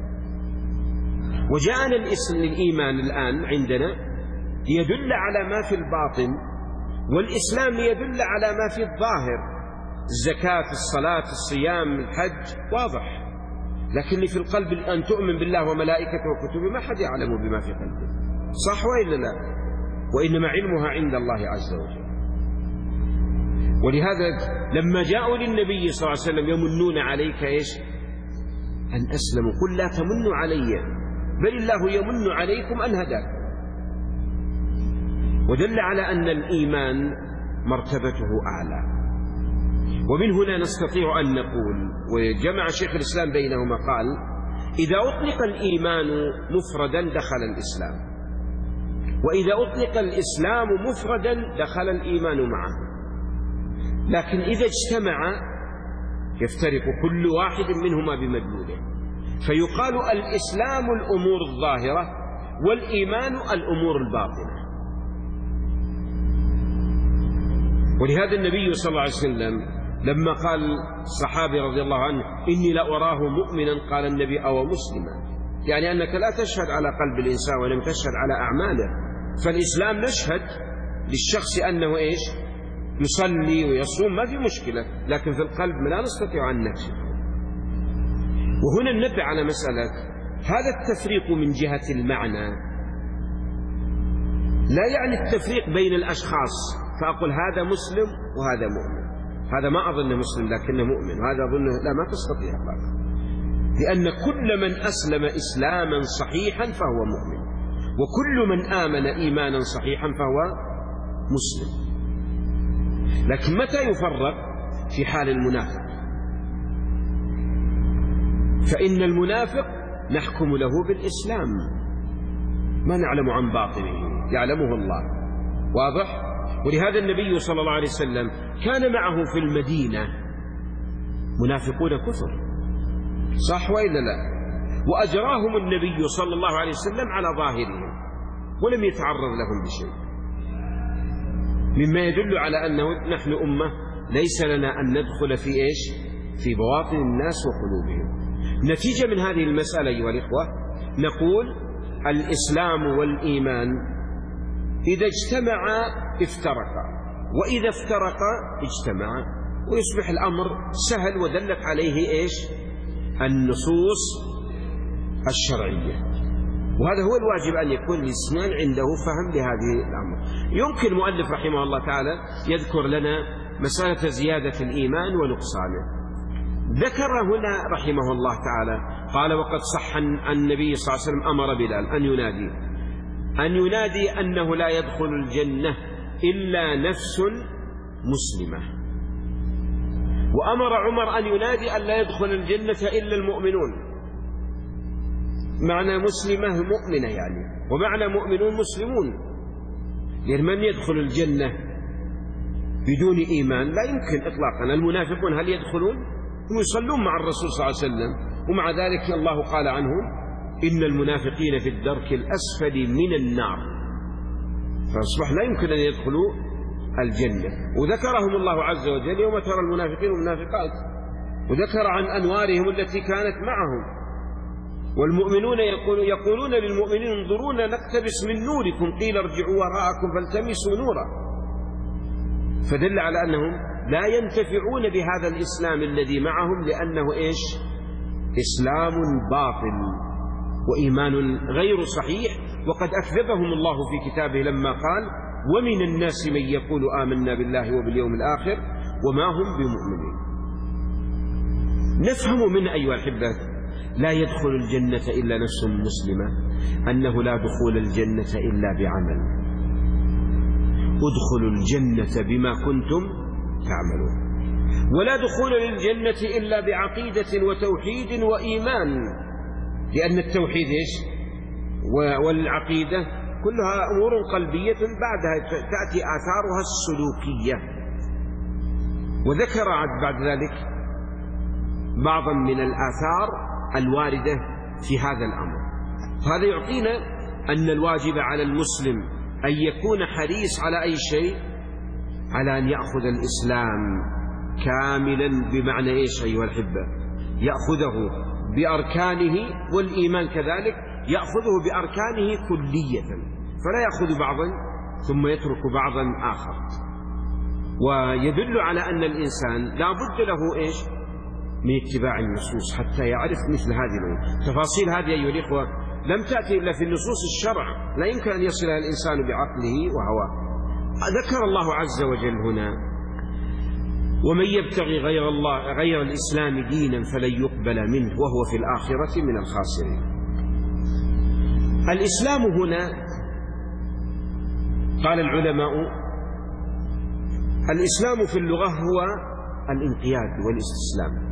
وجاءنا الإيمان الآن عندنا يدل على ما في الباطن، والإسلام يدل على ما في الظاهر، الزكاة، الصلاة، الصيام، الحج، واضح. لكن اللي في القلب أن تؤمن بالله وملائكته وكتبه ما حد يعلم بما في قلبه، صح وإلا لا؟ وإنما علمها عند الله عز وجل. ولهذا لما جاءوا للنبي صلى الله عليه وسلم يمنون عليك إيش؟ أن أسلموا، قل لا تمنوا علي بل الله يمن عليكم أن هداكم. ودل على أن الإيمان مرتبته أعلى. ومن هنا نستطيع أن نقول، وجمع شيخ الإسلام بينهما، قال إذا أطلق الإيمان مفردا دخل الإسلام، وإذا أطلق الإسلام مفردا دخل الإيمان معه. لكن إذا اجتمع يفترق كل واحد منهما بمدلوله، فيقال الإسلام الأمور الظاهرة والإيمان الأمور الباطنة. ولهذا النبي صلى الله عليه وسلم لما قال الصحابي رضي الله عنه إني لأراه مؤمنا، قال النبي أو مسلما، يعني أنك لا تشهد على قلب الإنسان ولم تشهد على أعماله. فالإسلام نشهد للشخص أنه إيش؟ يصلي ويصوم، ما في مشكلة، لكن في القلب لا نستطيع أن نشهد. وهنا ننبه على مسألة هذا التفريق من جهة المعنى لا يعني التفريق بين الأشخاص، فأقول هذا مسلم وهذا مؤمن، هذا ما أظنه مسلم لكنه مؤمن، وهذا أظنه لا، ما تستطيع هذا، لأن كل من أسلم إسلاما صحيحا فهو مؤمن، وكل من آمن إيمانا صحيحا فهو مسلم. لكن متى يفرق؟ في حال المنافق، فإن المنافق نحكم له بالإسلام، ما نعلم عن باطنه، يعلمه الله، واضح؟ ولهذا النبي صلى الله عليه وسلم كان معه في المدينة منافقون كثر، صح وإلا لا؟ وأجراهم النبي صلى الله عليه وسلم على ظاهرهم ولم يتعرض لهم بشيء، مما يدل على أنه نحن أمة ليس لنا أن ندخل في إيش؟ في بواطن الناس وقلوبهم. نتيجة من هذه المسألة أيها الإخوة نقول الإسلام والإيمان إذا اجتمعا افترقا، وإذا افترقا اجتمعا. ويصبح الأمر سهل ودلت عليه إيش؟ النصوص الشرعية. وهذا هو الواجب أن يكون الإنسان عنده فهم لهذه الأمر. يمكن المؤلف رحمه الله تعالى يذكر لنا مسألة زيادة الإيمان ونقصانه. ذكر هنا رحمه الله تعالى قال: وقد صح عن النبي صلى الله عليه وسلم أمر بلال أن ينادي أنه لا يدخل الجنة إلا نفس مسلمة، وأمر عمر أن ينادي أن لا يدخل الجنة إلا المؤمنون. معنى مسلمة مؤمنة يعني، ومعنى مؤمنون مسلمون، لأن من يدخل الجنة بدون إيمان لا يمكن إطلاقا. المنافقون هل يدخلون؟ هم يصلون مع الرسول صلى الله عليه وسلم، ومع ذلك الله قال عنهم: إن المنافقين في الدرك الأسفل من النار. فأصبح لا يمكن أن يدخلوا الجنة. وذكرهم الله عز وجل يوم ترى المنافقين والمنافقات، وذكر عن أنوارهم التي كانت معهم. والمؤمنون يقولون للمؤمنين: انظرونا نقتبس من نوركم، قيل ارجعوا وراءكم فالتمسوا نورا. فدل على أنهم لا ينتفعون بهذا الإسلام الذي معهم، لأنه إيش؟ إسلام باطل وإيمان غير صحيح. وقد أكذبهم الله في كتابه لما قال: ومن الناس من يقول آمنا بالله وباليوم الآخر وما هم بمؤمنين. نفهم من أيها الأحبة لا يدخل الجنة إلا نفس مسلمة أنه لا دخول الجنة إلا بعمل. ادخلوا الجنة بما كنتم تعملون. ولا دخول للجنة إلا بعقيدة وتوحيد وإيمان، لأن التوحيد إيش؟ والعقيدة كلها أمور قلبية بعدها تأتي آثارها السلوكية. وذكر بعد ذلك بعضا من الآثار الواردة في هذا الأمر. هذا يعطينا أن الواجب على المسلم أن يكون حريص على أي شيء، على أن يأخذ الإسلام كاملا. بمعنى إيش أيها الأحبة؟ يأخذه بأركانه، والإيمان كذلك يأخذه بأركانه كلية، فلا يأخذ بعضا ثم يترك بعضا آخر. ويدل على أن الإنسان لا بد له إيش؟ من اتباع النصوص حتى يعرف مثل هذه الأمور. تفاصيل هذه أيها الإخوة لم تأتي إلا في النصوص الشرع، لا يمكن أن يصلها الإنسان بعقله وهواه. ذكر الله عز وجل هنا: ومن يبتغي غير الإسلام دينا فلن يقبل منه وهو في الآخرة من الخاسرين. الإسلام هنا قال العلماء: الإسلام في اللغة هو الانقياد والاستسلام،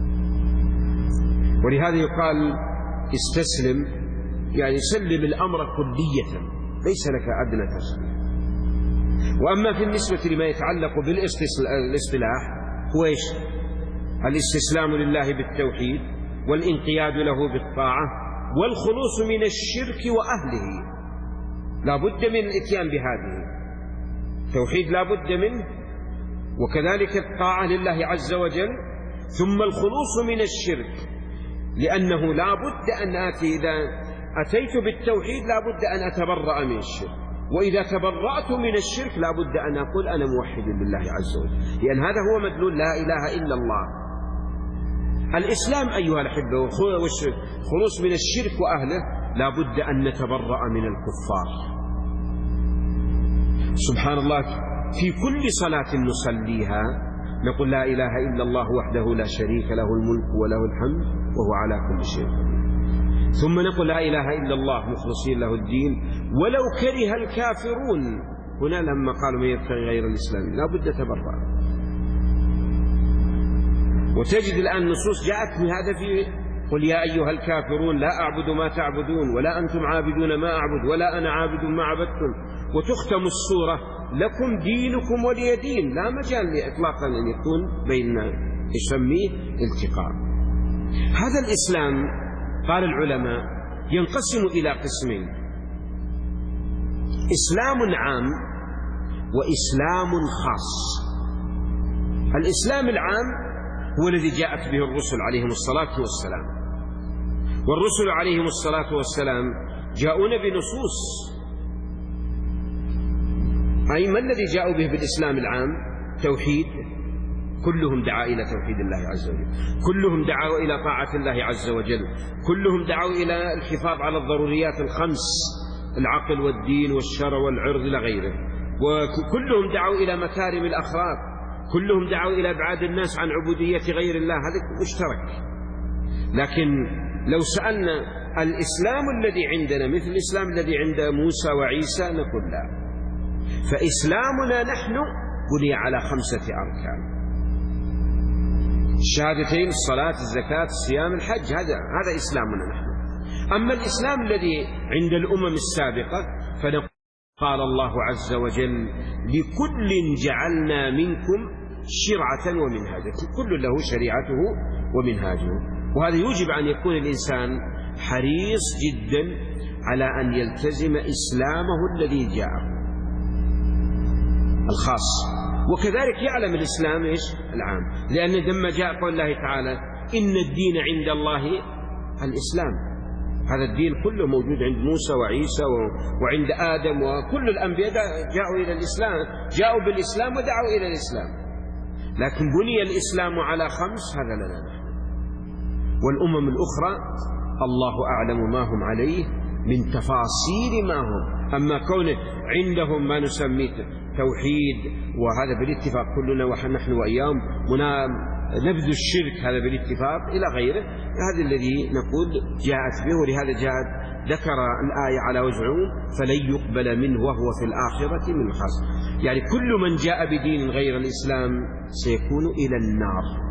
ولهذا يقال استسلم، يعني سلم الأمر كلية، ليس لك أدنى تسليم. وأما في النسبة لما يتعلق بالاصطلاح هو إيش؟ الاستسلام لله بالتوحيد، والانقياد له بالطاعة، والخلوص من الشرك وأهله. لا بد من الإتيان بهذه. التوحيد لا بد منه، وكذلك الطاعة لله عز وجل، ثم الخلوص من الشرك، لأنه لا بد أن إذا أتيت بالتوحيد لا بد أن أتبرأ من الشرك، وإذا تبرأت من الشرك لا بد أن أقول أنا موحد لله عز وجل، لأن هذا هو مدلول لا إله إلا الله. الإسلام أيها الأحبة والخلوص من الشرك وأهله لا بد أن نتبرأ من الكفار. سبحان الله، في كل صلاة نصليها نقول لا إله إلا الله وحده لا شريك له الملك وله الحمد وهو على كل شيء قدير. ثم نقول لا إله إلا الله مخلصين له الدين ولو كره الكافرون. هنا لما قالوا من يبتغي غير الإسلام لا بد تبرأ. وتجد الآن نصوص جاءت من هذا في قل يا أيها الكافرون لا أعبد ما تعبدون ولا أنتم عابدون ما أعبد ولا أنا عابد ما عبدتم، وتختم السورة لكم دينكم ولي دين. لا مجال إطلاقا أن يكون بين يسميه التقاء. هذا الإسلام قال العلماء ينقسم إلى قسمين: إسلام عام وإسلام خاص. الإسلام العام هو الذي جاءت به الرسل عليهم الصلاة والسلام، والرسل عليهم الصلاة والسلام جاءون بنصوص. أي ما الذي جاءوا به بالإسلام العام؟ توحيد كلهم دعا إلى توحيد الله عز وجل، كلهم دعوا إلى طاعة الله عز وجل، كلهم دعوا إلى الحفاظ على الضروريات الخمس: العقل والدين والشرع والعرض إلى غيره، وكلهم دعوا إلى مكارم الأخلاق، كلهم دعوا إلى إبعاد الناس عن عبودية غير الله. هذا مشترك. لكن لو سألنا الإسلام الذي عندنا مثل الإسلام الذي عند موسى وعيسى نقول لا. فإسلامنا نحن بني على 5 أركان: الشهادتين، الصلاة، الزكاة، الصيام، الحج. هذا إسلامنا نحن. أما الإسلام الذي عند الأمم السابقة فنقول قال الله عز وجل: لكل جعلنا منكم شرعة ومنهاجا. كل له شريعته ومنهاجه. وهذا يوجب أن يكون الإنسان حريص جدا على أن يلتزم إسلامه الذي جاءه الخاص، وكذلك يعلم الإسلام العام. لأن لما جاء قول الله تعالى: إن الدين عند الله الإسلام، هذا الدين كله موجود عند موسى وعيسى وعند آدم، وكل الأنبياء جاءوا إلى الإسلام، جاءوا بالإسلام ودعوا إلى الإسلام. لكن بني الإسلام على 5، هذا لنا نحن. والأمم الأخرى الله أعلم ما هم عليه من تفاصيل ما هم. أما كونه عندهم ما نسميه توحيد، وهذا بالاتفاق كلنا ونحن وإياهم نبذ الشرك، هذا بالاتفاق إلى غيره، هذا الذي نقول جاءت به. ولهذا جاءت ذكر الآية على وجه العموم: فلن يقبل منه وهو في الآخرة من الخاسر. يعني كل من جاء بدين غير الإسلام سيكون إلى النار.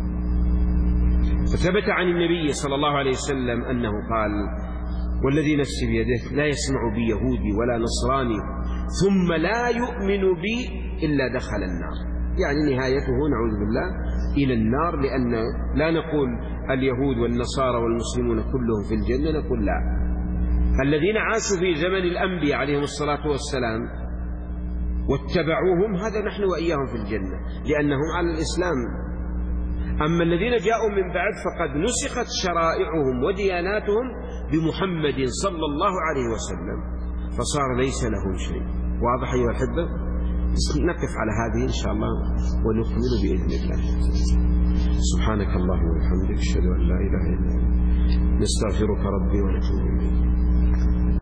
فثبت عن النبي صلى الله عليه وسلم أنه قال: والذي نفسي بيده لا يسمع بي يهودي ولا نصراني ثم لا يؤمن بي إلا دخل النار. يعني نهايته نعوذ بالله إلى النار. لأن لا نقول اليهود والنصارى والمسلمون كلهم في الجنة، نقول لا. الذين عاشوا في زمن الأنبياء عليهم الصلاة والسلام واتبعوهم، هذا نحن وإياهم في الجنة لأنهم على الإسلام. أما الذين جاءوا من بعد فقد نسخت شرائعهم ودياناتهم بمحمد صلى الله عليه وسلم، فصار ليس لهم شيء. واضح أيها الأحبة؟ نقف على هذه إن شاء الله ونكمل بإذن الله. سبحانك اللهم وبحمدك، أشهد أن لا إله إلا أنت، نستغفرك ربي ونتوب إليك.